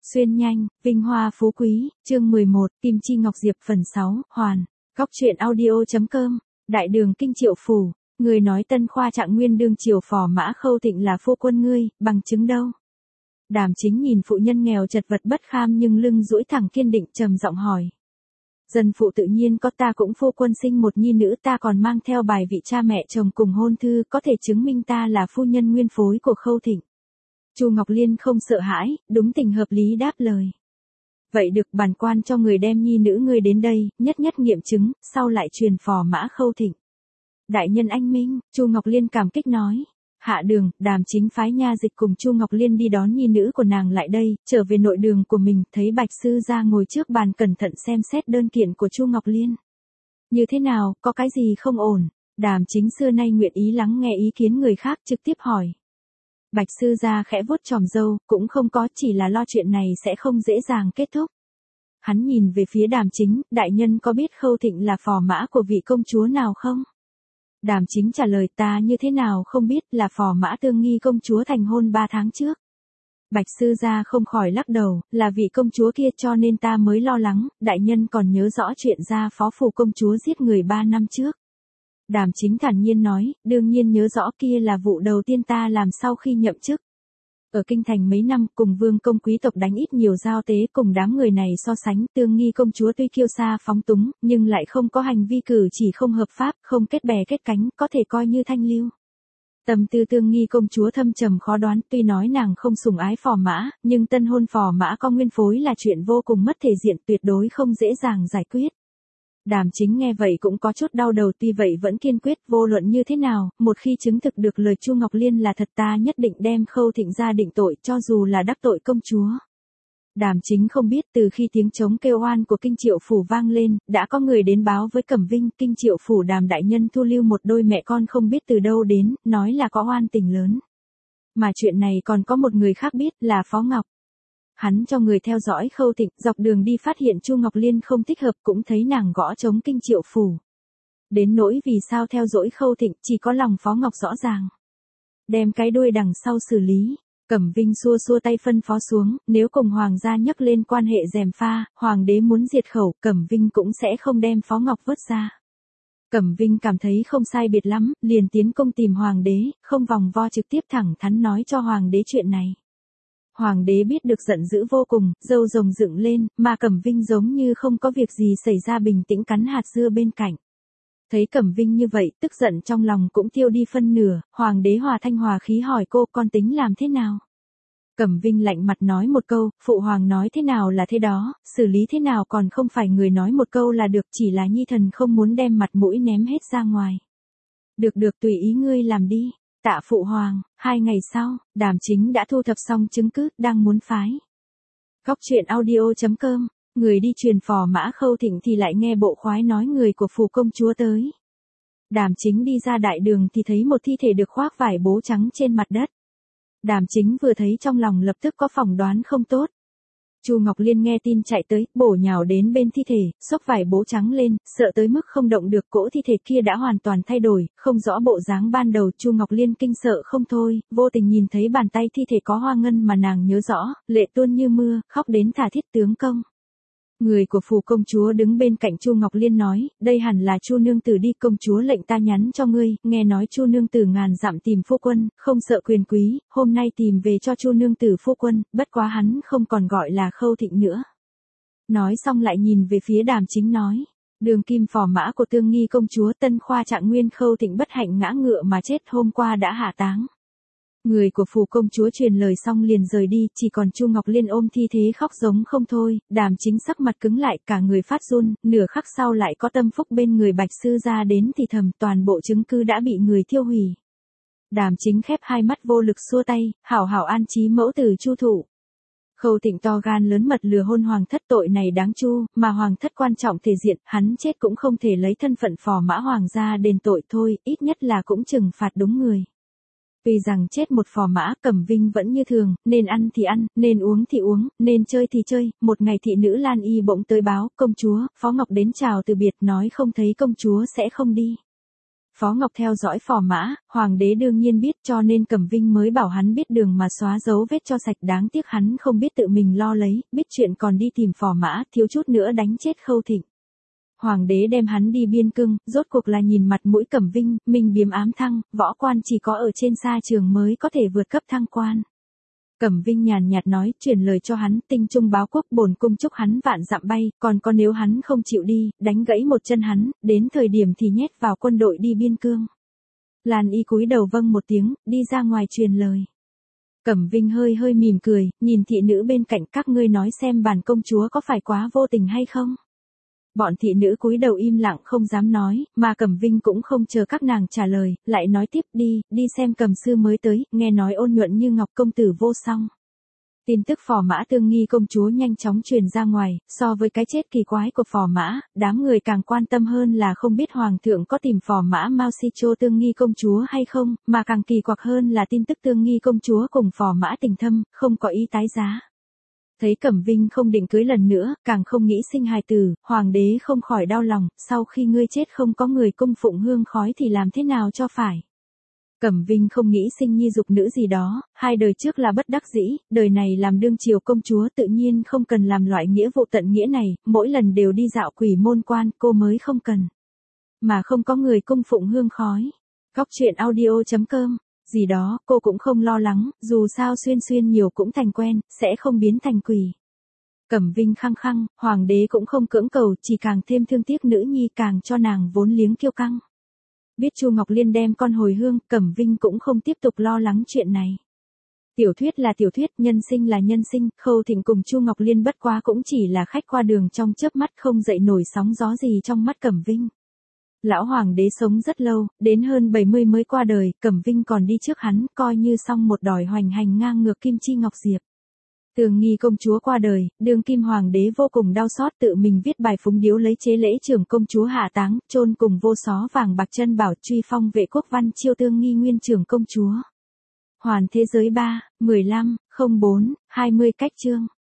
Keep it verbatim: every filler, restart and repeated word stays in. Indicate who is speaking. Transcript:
Speaker 1: Xuyên nhanh, vinh hoa phú quý, chương mười một, Kim Chi Ngọc Diệp phần sáu, Hoàn, Góc truyện audio.com, Đại đường Kinh Triệu Phủ, người nói Tân Khoa Trạng Nguyên đương triều phò mã Khâu Thịnh là phu quân ngươi, bằng chứng đâu? Đàm Chính nhìn phụ nhân nghèo chật vật bất kham nhưng lưng duỗi thẳng kiên định trầm giọng hỏi. Dân phụ tự nhiên có, ta cũng phu quân sinh một nhi nữ, ta còn mang theo bài vị cha mẹ chồng cùng hôn thư có thể chứng minh ta là phu nhân nguyên phối của Khâu Thịnh. Chu Ngọc Liên không sợ hãi, đúng tình hợp lý đáp lời. Vậy được, bản quan cho người đem nhi nữ ngươi đến đây, nhất nhất nghiệm chứng, sau lại truyền phò mã Khâu Thịnh. Đại nhân anh minh, Chu Ngọc Liên cảm kích nói. Hạ đường, Đàm Chính phái nha dịch cùng Chu Ngọc Liên đi đón nhi nữ của nàng lại đây, trở về nội đường của mình, thấy Bạch sư gia ngồi trước bàn cẩn thận xem xét đơn kiện của Chu Ngọc Liên. Như thế nào, có cái gì không ổn? Đàm Chính xưa nay nguyện ý lắng nghe ý kiến người khác, trực tiếp hỏi. Bạch sư gia khẽ vuốt chòm râu, cũng không có, chỉ là lo chuyện này sẽ không dễ dàng kết thúc. Hắn nhìn về phía Đàm Chính, đại nhân có biết Khâu Thịnh là phò mã của vị công chúa nào không? Đàm Chính trả lời, ta như thế nào không biết, là phò mã Tương Nghi công chúa thành hôn ba tháng trước. Bạch sư gia không khỏi lắc đầu, là vị công chúa kia cho nên ta mới lo lắng, đại nhân còn nhớ rõ chuyện gia phó phủ công chúa giết người ba năm trước. Đàm Chính thản nhiên nói, đương nhiên nhớ rõ, kia là vụ đầu tiên ta làm sau khi nhậm chức. Ở kinh thành mấy năm, cùng vương công quý tộc đánh ít nhiều giao tế, cùng đám người này so sánh, Tương Nghi công chúa tuy kiêu sa phóng túng, nhưng lại không có hành vi cử chỉ không hợp pháp, không kết bè kết cánh, có thể coi như thanh lưu. Tâm tư Tương Nghi công chúa thâm trầm khó đoán, tuy nói nàng không sủng ái phò mã, nhưng tân hôn phò mã có nguyên phối là chuyện vô cùng mất thể diện, tuyệt đối không dễ dàng giải quyết. Đàm Chính nghe vậy cũng có chút đau đầu, tuy vậy vẫn kiên quyết, vô luận như thế nào, một khi chứng thực được lời Chu Ngọc Liên là thật, ta nhất định đem Khâu Thịnh ra định tội, cho dù là đắc tội công chúa. Đàm Chính không biết, từ khi tiếng trống kêu oan của Kinh Triệu Phủ vang lên, đã có người đến báo với Cẩm Vinh, Kinh Triệu Phủ Đàm đại nhân thu lưu một đôi mẹ con không biết từ đâu đến, nói là có oan tình lớn. Mà chuyện này còn có một người khác biết, là Phó Ngọc. Hắn cho người theo dõi Khâu Thịnh, dọc đường đi phát hiện Chu Ngọc Liên không thích hợp, cũng thấy nàng gõ trống Kinh Triệu Phủ. Đến nỗi vì sao theo dõi Khâu Thịnh, chỉ có lòng Phó Ngọc rõ ràng. Đem cái đuôi đằng sau xử lý. Cẩm Vinh xua xua tay phân phó xuống, nếu cùng hoàng gia nhắc lên quan hệ gièm pha, hoàng đế muốn diệt khẩu, Cẩm Vinh cũng sẽ không đem Phó Ngọc vớt ra. Cẩm Vinh cảm thấy không sai biệt lắm, liền tiến công tìm hoàng đế, không vòng vo trực tiếp thẳng thắn nói cho hoàng đế chuyện này. Hoàng đế biết được giận dữ vô cùng, râu rồng dựng lên, mà Cẩm Vinh giống như không có việc gì xảy ra, bình tĩnh cắn hạt dưa bên cạnh. Thấy Cẩm Vinh như vậy, tức giận trong lòng cũng tiêu đi phân nửa, hoàng đế hòa thanh hòa khí hỏi cô, con tính làm thế nào? Cẩm Vinh lạnh mặt nói một câu, phụ hoàng nói thế nào là thế đó, xử lý thế nào còn không phải người nói một câu là được, chỉ là nhi thần không muốn đem mặt mũi ném hết ra ngoài. Được được, tùy ý ngươi làm đi. Tạ phụ hoàng. Hai ngày sau, Đàm Chính đã thu thập xong chứng cứ, đang muốn phái. Góc truyện audio.com, người đi truyền phò mã Khâu Thịnh thì lại nghe bộ khoái nói người của phủ công chúa tới. Đàm Chính đi ra đại đường thì thấy một thi thể được khoác vải bố trắng trên mặt đất. Đàm Chính vừa thấy trong lòng lập tức có phỏng đoán không tốt. Chu Ngọc Liên nghe tin chạy tới, bổ nhào đến bên thi thể, xốc vải bố trắng lên, sợ tới mức không động được, cỗ thi thể kia đã hoàn toàn thay đổi, không rõ bộ dáng ban đầu. Chu Ngọc Liên kinh sợ không thôi, vô tình nhìn thấy bàn tay thi thể có hoa ngân mà nàng nhớ rõ, lệ tuôn như mưa, khóc đến thả thiết tướng công. Người của phủ công chúa đứng bên cạnh Chu Ngọc Liên nói, đây hẳn là Chu nương tử đi, công chúa lệnh ta nhắn cho ngươi, nghe nói Chu nương tử ngàn dặm tìm phu quân, không sợ quyền quý, hôm nay tìm về cho Chu nương tử phu quân, bất quá hắn không còn gọi là Khâu Thịnh nữa. Nói xong lại nhìn về phía Đàm Chính nói, đường kim phò mã của Tương Nghi công chúa Tân Khoa Trạng Nguyên Khâu Thịnh bất hạnh ngã ngựa mà chết, hôm qua đã hạ táng. Người của phủ công chúa truyền lời xong liền rời đi, chỉ còn Chu Ngọc Liên ôm thi thế khóc giống không thôi. Đàm Chính sắc mặt cứng lại, cả người phát run, nửa khắc sau lại có Tâm Phúc bên người Bạch sư gia đến thì thầm, toàn bộ chứng cứ đã bị người tiêu hủy. Đàm Chính khép hai mắt vô lực xua tay, hảo hảo an trí mẫu tử Chu thụ. Khâu Thịnh to gan lớn mật lừa hôn hoàng thất, tội này đáng chu, mà hoàng thất quan trọng thể diện, hắn chết cũng không thể lấy thân phận phò mã hoàng gia đền tội thôi, ít nhất là cũng trừng phạt đúng người. Vì rằng chết một phò mã, Cẩm Vinh vẫn như thường, nên ăn thì ăn, nên uống thì uống, nên chơi thì chơi. Một ngày thị nữ Lan Y bỗng tới báo, công chúa, Phó Ngọc đến chào từ biệt, nói không thấy công chúa sẽ không đi. Phó Ngọc theo dõi Phò Mã, hoàng đế đương nhiên biết cho nên Cẩm Vinh mới bảo hắn biết đường mà xóa dấu vết cho sạch, đáng tiếc hắn không biết tự mình lo lấy, biết chuyện còn đi tìm Phò Mã, thiếu chút nữa đánh chết Khâu Thịnh. Hoàng đế đem hắn đi biên cương, rốt cuộc là nhìn mặt mũi Cẩm Vinh, mình biếm ám thăng, võ quan chỉ có ở trên sa trường mới có thể vượt cấp thăng quan. Cẩm Vinh nhàn nhạt nói, truyền lời cho hắn, tinh trung báo quốc, bổn cung chúc hắn vạn dặm bay, còn có nếu hắn không chịu đi, đánh gãy một chân hắn, đến thời điểm thì nhét vào quân đội đi biên cương. Lan Y cúi đầu vâng một tiếng, đi ra ngoài truyền lời. Cẩm Vinh hơi hơi mỉm cười, nhìn thị nữ bên cạnh, các ngươi nói xem bản công chúa có phải quá vô tình hay không? Bọn thị nữ cúi đầu im lặng không dám nói, mà Cẩm Vinh cũng không chờ các nàng trả lời, lại nói tiếp, đi, đi xem Cẩm sư mới tới, nghe nói ôn nhuận như ngọc công tử vô song. Tin tức Phò Mã Tương Nghi công chúa nhanh chóng truyền ra ngoài, so với cái chết kỳ quái của Phò Mã, đám người càng quan tâm hơn là không biết hoàng thượng có tìm Phò Mã Mao Si Chô Tương Nghi công chúa hay không, mà càng kỳ quặc hơn là tin tức Tương Nghi công chúa cùng Phò Mã tình thâm, không có ý tái giá. Thấy Cẩm Vinh không định cưới lần nữa, càng không nghĩ sinh hài tử, hoàng đế không khỏi đau lòng, sau khi ngươi chết không có người cung phụng hương khói thì làm thế nào cho phải. Cẩm Vinh không nghĩ sinh nhi dục nữ gì đó, hai đời trước là bất đắc dĩ, đời này làm đương triều công chúa tự nhiên không cần làm loại nghĩa vụ tận nghĩa này, mỗi lần đều đi dạo quỷ môn quan, cô mới không cần. Mà không có người cung phụng hương khói. Góc truyện audio chấm com gì đó, cô cũng không lo lắng, dù sao xuyên xuyên nhiều cũng thành quen, sẽ không biến thành quỷ. Cẩm Vinh khăng khăng, hoàng đế cũng không cưỡng cầu, chỉ càng thêm thương tiếc nữ nhi, càng cho nàng vốn liếng kiêu căng. Biết Chu Ngọc Liên đem con hồi hương, Cẩm Vinh cũng không tiếp tục lo lắng chuyện này. Tiểu thuyết là tiểu thuyết, nhân sinh là nhân sinh, Khâu Thịnh cùng Chu Ngọc Liên bất quá cũng chỉ là khách qua đường trong chớp mắt, không dậy nổi sóng gió gì trong mắt Cẩm Vinh. Lão hoàng đế sống rất lâu, đến hơn bảy mươi mới qua đời, Cẩm Vinh còn đi trước hắn, coi như xong một đòi hoành hành ngang ngược Kim Chi Ngọc Diệp. Tường Nghi công chúa qua đời, đương kim hoàng đế vô cùng đau xót, tự mình viết bài phúng điếu lấy chế lễ trưởng công chúa hạ táng, chôn cùng vô xó vàng bạc chân bảo, truy phong vệ quốc văn chiêu Tương Nghi nguyên trưởng công chúa. Hoàn thế giới ba, mười lăm, không bốn, hai mươi cách chương.